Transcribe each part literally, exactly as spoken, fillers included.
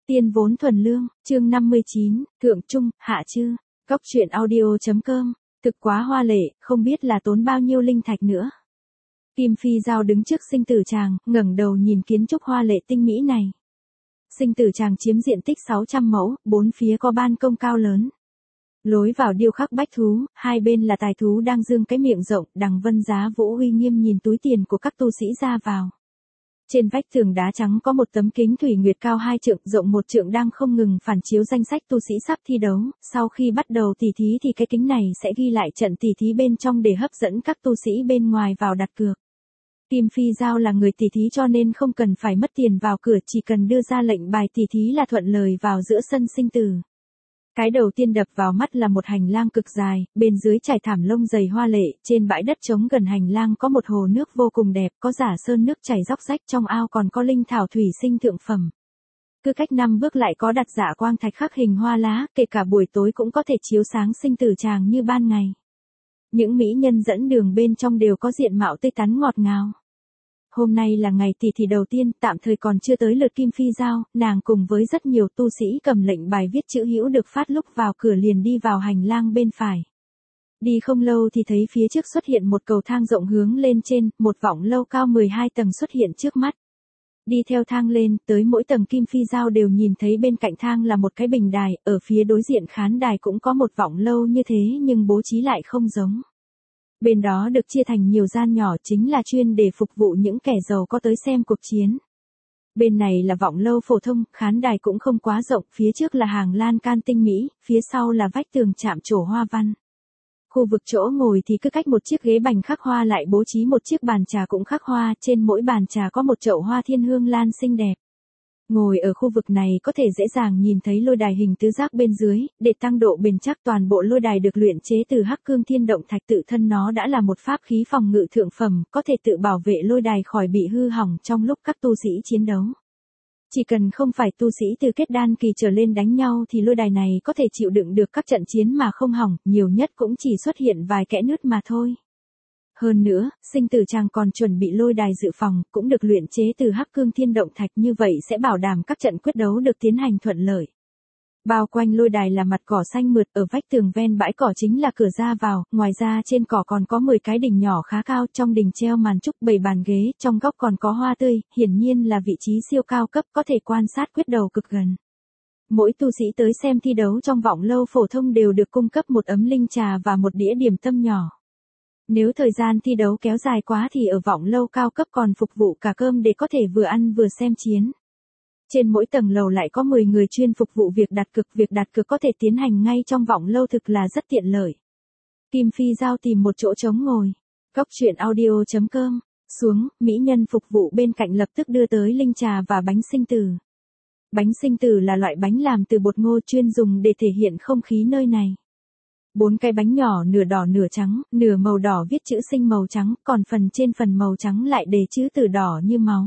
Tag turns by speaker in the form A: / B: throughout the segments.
A: Tiên vốn thuần lương, chương năm mươi chín, thượng trung, hạ chư. Cóc truyện audio.com. Thực quá hoa lệ, không biết là tốn bao nhiêu linh thạch nữa. Kim Phi Giao đứng trước sinh tử tràng, ngẩng đầu nhìn kiến trúc hoa lệ tinh mỹ này. Sinh tử tràng chiếm diện tích sáu trăm mẫu, bốn phía có ban công cao lớn. Lối vào điêu khắc bách thú, hai bên là tài thú đang dương cái miệng rộng, đằng vân giá vũ uy nghiêm nhìn túi tiền của các tu sĩ ra vào. Trên vách tường đá trắng có một tấm kính thủy nguyệt cao hai trượng, rộng một trượng đang không ngừng phản chiếu danh sách tu sĩ sắp thi đấu, sau khi bắt đầu tỉ thí thì cái kính này sẽ ghi lại trận tỉ thí bên trong để hấp dẫn các tu sĩ bên ngoài vào đặt cược. Kim Phi Giao là người tỉ thí cho nên không cần phải mất tiền vào cửa, chỉ cần đưa ra lệnh bài tỉ thí là thuận lời vào giữa sân sinh tử. Cái đầu tiên đập vào mắt là một hành lang cực dài, bên dưới trải thảm lông dày hoa lệ, trên bãi đất trống gần hành lang có một hồ nước vô cùng đẹp, có giả sơn nước chảy róc rách, trong ao còn có linh thảo thủy sinh thượng phẩm. Cứ cách năm bước lại có đặt dạ quang thạch khắc hình hoa lá, kể cả buổi tối cũng có thể chiếu sáng sinh tử tràng như ban ngày. Những mỹ nhân dẫn đường bên trong đều có diện mạo tươi tắn ngọt ngào. Hôm nay là ngày tỉ thí đầu tiên, tạm thời còn chưa tới lượt Kim Phi Giao, nàng cùng với rất nhiều tu sĩ cầm lệnh bài viết chữ hữu được phát lúc vào cửa liền đi vào hành lang bên phải. Đi không lâu thì thấy phía trước xuất hiện một cầu thang rộng hướng lên trên, một vọng lâu cao mười hai tầng xuất hiện trước mắt. Đi theo thang lên, tới mỗi tầng Kim Phi Giao đều nhìn thấy bên cạnh thang là một cái bình đài, ở phía đối diện khán đài cũng có một vọng lâu như thế nhưng bố trí lại không giống. Bên đó được chia thành nhiều gian nhỏ chính là chuyên để phục vụ những kẻ giàu có tới xem cuộc chiến. Bên này là vọng lâu phổ thông, khán đài cũng không quá rộng, phía trước là hàng lan can tinh mỹ, phía sau là vách tường chạm trổ hoa văn. Khu vực chỗ ngồi thì cứ cách một chiếc ghế bành khắc hoa lại bố trí một chiếc bàn trà cũng khắc hoa, trên mỗi bàn trà có một chậu hoa thiên hương lan xinh đẹp. Ngồi ở khu vực này có thể dễ dàng nhìn thấy lôi đài hình tứ giác bên dưới, để tăng độ bền chắc toàn bộ lôi đài được luyện chế từ hắc cương thiên động thạch, tự thân nó đã là một pháp khí phòng ngự thượng phẩm, có thể tự bảo vệ lôi đài khỏi bị hư hỏng trong lúc các tu sĩ chiến đấu. Chỉ cần không phải tu sĩ từ kết đan kỳ trở lên đánh nhau thì lôi đài này có thể chịu đựng được các trận chiến mà không hỏng, nhiều nhất cũng chỉ xuất hiện vài kẽ nứt mà thôi. Hơn nữa, sinh tử tràng còn chuẩn bị lôi đài dự phòng, cũng được luyện chế từ hắc cương thiên động thạch, như vậy sẽ bảo đảm các trận quyết đấu được tiến hành thuận lợi. Bao quanh lôi đài là mặt cỏ xanh mượt, ở vách tường ven bãi cỏ chính là cửa ra vào, ngoài ra trên cỏ còn có mười cái đình nhỏ khá cao, trong đình treo màn trúc bày bàn ghế, trong góc còn có hoa tươi, hiển nhiên là vị trí siêu cao cấp, có thể quan sát quyết đấu cực gần. Mỗi tu sĩ tới xem thi đấu trong vọng lâu phổ thông đều được cung cấp một ấm linh trà và một đĩa điểm tâm nhỏ. Nếu thời gian thi đấu kéo dài quá thì ở vọng lâu cao cấp còn phục vụ cả cơm để có thể vừa ăn vừa xem chiến. Trên mỗi tầng lầu lại có mười người chuyên phục vụ việc đặt cược, việc đặt cược có thể tiến hành ngay trong vọng lâu, thực là rất tiện lợi. Kim Phi Giao tìm một chỗ trống ngồi. Cóc truyện audio.com. Xuống, mỹ nhân phục vụ bên cạnh lập tức đưa tới linh trà và bánh sinh tử. Bánh sinh tử là loại bánh làm từ bột ngô chuyên dùng để thể hiện không khí nơi này. Bốn cái bánh nhỏ nửa đỏ nửa trắng, nửa màu đỏ viết chữ sinh màu trắng, còn phần trên phần màu trắng lại đề chữ từ đỏ như máu.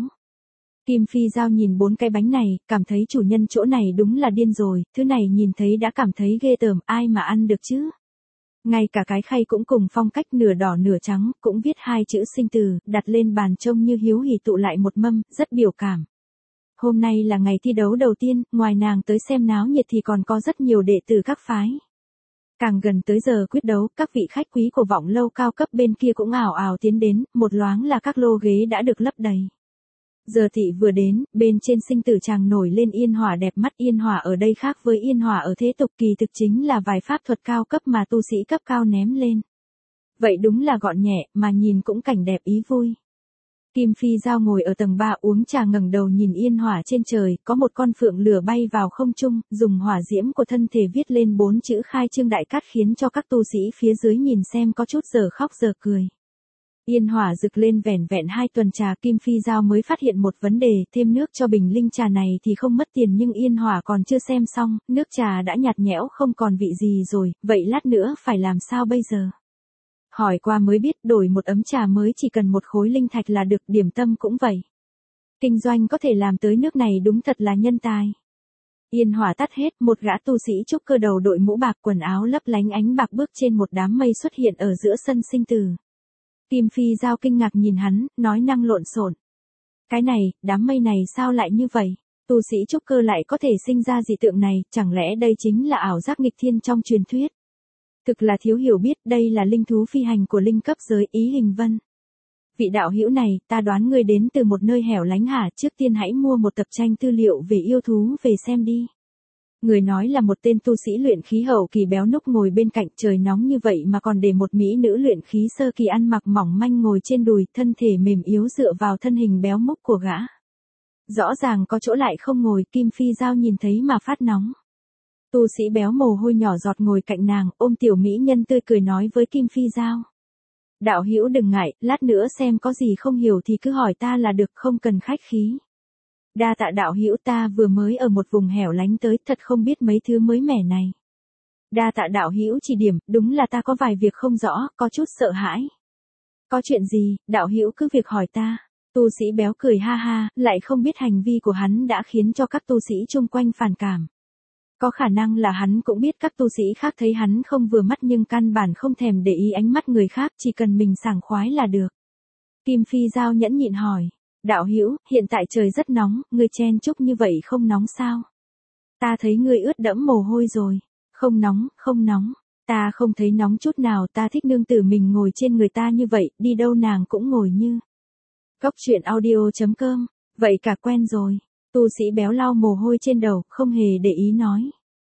A: Kim Phi Giao nhìn bốn cái bánh này, cảm thấy chủ nhân chỗ này đúng là điên rồi, thứ này nhìn thấy đã cảm thấy ghê tởm, ai mà ăn được chứ. Ngay cả cái khay cũng cùng phong cách nửa đỏ nửa trắng, cũng viết hai chữ sinh tử, đặt lên bàn trông như hiếu hỉ tụ lại một mâm, rất biểu cảm. Hôm nay là ngày thi đấu đầu tiên, ngoài nàng tới xem náo nhiệt thì còn có rất nhiều đệ tử các phái. Càng gần tới giờ quyết đấu, các vị khách quý của vọng lâu cao cấp bên kia cũng ảo ảo tiến đến, một loáng là các lô ghế đã được lấp đầy. Giờ thị vừa đến, bên trên sinh tử tràng nổi lên yên hỏa đẹp mắt, yên hỏa ở đây khác với yên hỏa ở thế tục, kỳ thực chính là vài pháp thuật cao cấp mà tu sĩ cấp cao ném lên. Vậy đúng là gọn nhẹ, mà nhìn cũng cảnh đẹp ý vui. Kim Phi Giao ngồi ở tầng ba uống trà, ngẩng đầu nhìn yên hỏa trên trời, có một con phượng lửa bay vào không trung, dùng hỏa diễm của thân thể viết lên bốn chữ khai trương đại cát, khiến cho các tu sĩ phía dưới nhìn xem có chút giờ khóc giờ cười. Yên hỏa rực lên vẻn vẹn hai tuần trà, Kim Phi Giao mới phát hiện một vấn đề, thêm nước cho bình linh trà này thì không mất tiền, nhưng yên hỏa còn chưa xem xong, nước trà đã nhạt nhẽo không còn vị gì rồi, vậy lát nữa phải làm sao bây giờ? Hỏi qua mới biết đổi một ấm trà mới chỉ cần một khối linh thạch là được, điểm tâm cũng vậy. Kinh doanh có thể làm tới nước này đúng thật là nhân tài. Yên hỏa tắt hết, một gã tu sĩ trúc cơ đầu đội mũ bạc, quần áo lấp lánh ánh bạc bước trên một đám mây xuất hiện ở giữa sân sinh tử. Kim Phi Giao kinh ngạc nhìn hắn, nói năng lộn xộn. Cái này, đám mây này sao lại như vậy? tu sĩ trúc cơ lại có thể sinh ra dị tượng này, chẳng lẽ đây chính là ảo giác nghịch thiên trong truyền thuyết? Thực là thiếu hiểu biết, đây là linh thú phi hành của linh cấp giới Ý Hình Vân. Vị đạo hữu này, ta đoán ngươi đến từ một nơi hẻo lánh hả, trước tiên hãy mua một tập tranh tư liệu về yêu thú về xem đi. Người nói là một tên tu sĩ luyện khí hậu kỳ béo núc ngồi bên cạnh, trời nóng như vậy mà còn để một mỹ nữ luyện khí sơ kỳ ăn mặc mỏng manh ngồi trên đùi, thân thể mềm yếu dựa vào thân hình béo múc của gã. Rõ ràng có chỗ lại không ngồi, Kim Phi Giao nhìn thấy mà phát nóng. Tu sĩ béo mồ hôi nhỏ giọt ngồi cạnh nàng, ôm tiểu mỹ nhân tươi cười nói với Kim Phi Giao. Đạo hữu đừng ngại, lát nữa xem có gì không hiểu thì cứ hỏi ta là được, không cần khách khí. Đa tạ đạo hữu, ta vừa mới ở một vùng hẻo lánh tới, thật không biết mấy thứ mới mẻ này. Đa tạ đạo hữu chỉ điểm, đúng là ta có vài việc không rõ, có chút sợ hãi. Có chuyện gì, đạo hữu cứ việc hỏi ta. Tu sĩ béo cười ha ha, lại không biết hành vi của hắn đã khiến cho các tu sĩ chung quanh phản cảm. Có khả năng là hắn cũng biết các tu sĩ khác thấy hắn không vừa mắt nhưng căn bản không thèm để ý ánh mắt người khác, chỉ cần mình sảng khoái là được. Kim Phi Giao nhẫn nhịn hỏi. Đạo hữu, hiện tại trời rất nóng, ngươi chen chúc như vậy không nóng sao? Ta thấy ngươi ướt đẫm mồ hôi rồi. Không nóng, không nóng. Ta không thấy nóng chút nào, ta thích nương tử mình ngồi trên người ta như vậy, đi đâu nàng cũng ngồi như. Góc truyện audio chấm com, vậy cả quen rồi. Tu sĩ béo lau mồ hôi trên đầu, không hề để ý nói.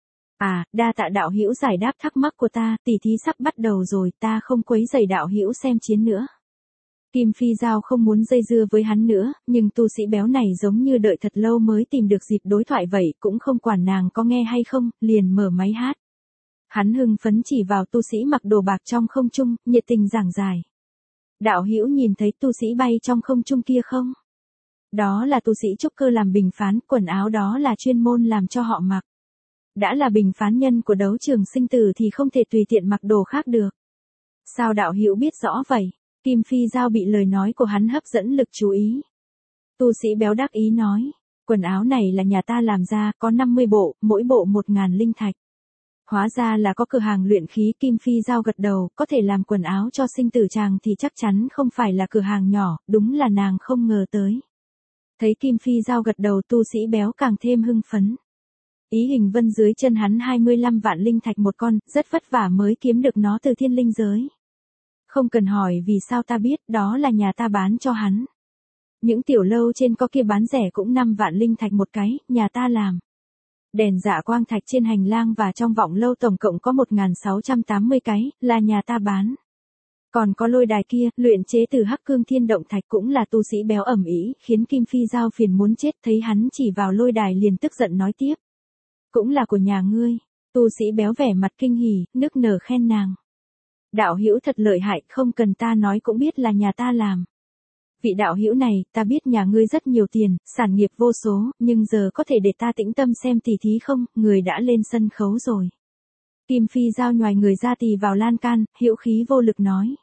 A: À, đa tạ đạo hữu giải đáp thắc mắc của ta, tỷ thí sắp bắt đầu rồi, ta không quấy rầy đạo hữu xem chiến nữa. Kim Phi Giao không muốn dây dưa với hắn nữa, nhưng tu sĩ béo này giống như đợi thật lâu mới tìm được dịp đối thoại vậy, cũng không quản nàng có nghe hay không, liền mở máy hát. Hắn hưng phấn chỉ vào tu sĩ mặc đồ bạc trong không trung, nhiệt tình giảng giải. Đạo hữu nhìn thấy tu sĩ bay trong không trung kia không? Đó là tu sĩ trúc cơ làm bình phán, quần áo đó là chuyên môn làm cho họ mặc. Đã là bình phán nhân của đấu trường sinh tử thì không thể tùy tiện mặc đồ khác được. Sao đạo hữu biết rõ vậy? Kim Phi Giao bị lời nói của hắn hấp dẫn lực chú ý. Tu sĩ béo đắc ý nói, quần áo này là nhà ta làm ra, có năm mươi bộ, mỗi bộ một ngàn linh thạch. Hóa ra là có cửa hàng luyện khí. Kim Phi Giao gật đầu, có thể làm quần áo cho sinh tử chàng thì chắc chắn không phải là cửa hàng nhỏ, đúng là nàng không ngờ tới. Thấy Kim Phi Giao gật đầu, tu sĩ béo càng thêm hưng phấn. Ý Hình Vân dưới chân hắn hai mươi lăm vạn linh thạch một con, rất vất vả mới kiếm được nó từ thiên linh giới. Không cần hỏi vì sao ta biết, đó là nhà ta bán cho hắn. Những tiểu lâu trên có kia bán rẻ cũng năm vạn linh thạch một cái, nhà ta làm. Đèn dạ quang thạch trên hành lang và trong vọng lâu tổng cộng có một nghìn sáu trăm tám mươi cái, là nhà ta bán. Còn có lôi đài kia, luyện chế từ hắc cương thiên động thạch cũng là tu sĩ béo ẩm ý, khiến Kim Phi Giao phiền muốn chết, thấy hắn chỉ vào lôi đài liền tức giận nói tiếp. Cũng là của nhà ngươi. Tu sĩ béo vẻ mặt kinh hỉ, nức nở khen nàng. Đạo hữu thật lợi hại, không cần ta nói cũng biết là nhà ta làm. Vị đạo hữu này, ta biết nhà ngươi rất nhiều tiền, sản nghiệp vô số, nhưng giờ có thể để ta tĩnh tâm xem tỷ thí không, người đã lên sân khấu rồi. Kim Phi Giao nhoài người ra tì vào lan can, hữu khí vô lực nói.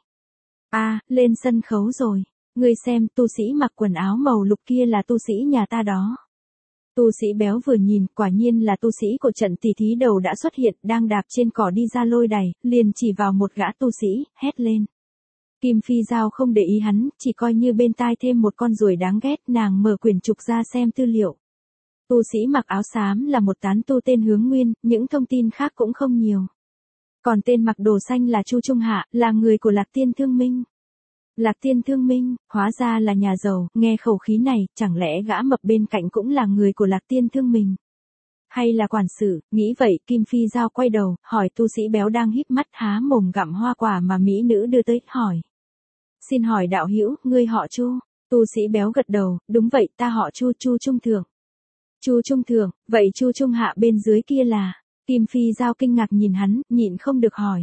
A: À, lên sân khấu rồi. Ngươi xem, tu sĩ mặc quần áo màu lục kia là tu sĩ nhà ta đó. Tu sĩ béo vừa nhìn, quả nhiên là tu sĩ của trận tỷ thí đầu đã xuất hiện, đang đạp trên cỏ đi ra lôi đài, liền chỉ vào một gã tu sĩ, hét lên. Kim Phi Giao không để ý hắn, chỉ coi như bên tai thêm một con ruồi đáng ghét, nàng mở quyển trục ra xem tư liệu. Tu sĩ mặc áo xám là một tán tu tên Hướng Nguyên, những thông tin khác cũng không nhiều. Còn tên mặc đồ xanh là Chu Trung Hạ, là người của Lạc Tiên Thương Minh. Lạc Tiên Thương Minh, hóa ra là nhà giàu, nghe khẩu khí này, chẳng lẽ gã mập bên cạnh cũng là người của Lạc Tiên Thương Minh? Hay là quản sự, nghĩ vậy, Kim Phi Giao quay đầu, hỏi tu sĩ béo đang híp mắt há mồm gặm hoa quả mà mỹ nữ đưa tới, hỏi. Xin hỏi đạo hữu, ngươi họ Chu? Tu sĩ béo gật đầu, đúng vậy, ta họ Chu, Chu Trung Thượng. Chu Trung Thượng, vậy Chu Trung Hạ bên dưới kia là? Kim Phi Giao kinh ngạc nhìn hắn, nhịn không được hỏi.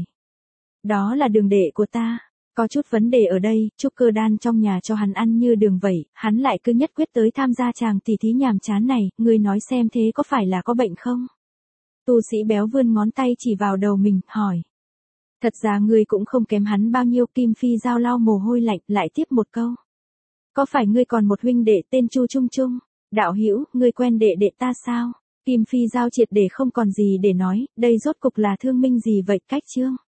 A: Đó là đường đệ của ta. Có chút vấn đề ở đây, trúc cơ đan trong nhà cho hắn ăn như đường vậy, hắn lại cứ nhất quyết tới tham gia chàng tỷ thí nhàm chán này, ngươi nói xem thế có phải là có bệnh không? Tu sĩ béo vươn ngón tay chỉ vào đầu mình, hỏi. Thật ra ngươi cũng không kém hắn bao nhiêu. Kim Phi Giao lau mồ hôi lạnh, lại tiếp một câu. Có phải ngươi còn một huynh đệ tên Chu Trung Trung? Đạo hữu, ngươi quen đệ đệ ta sao? Kim Phi Giao triệt để không còn gì để nói, đây rốt cục là thương minh gì vậy cách chương?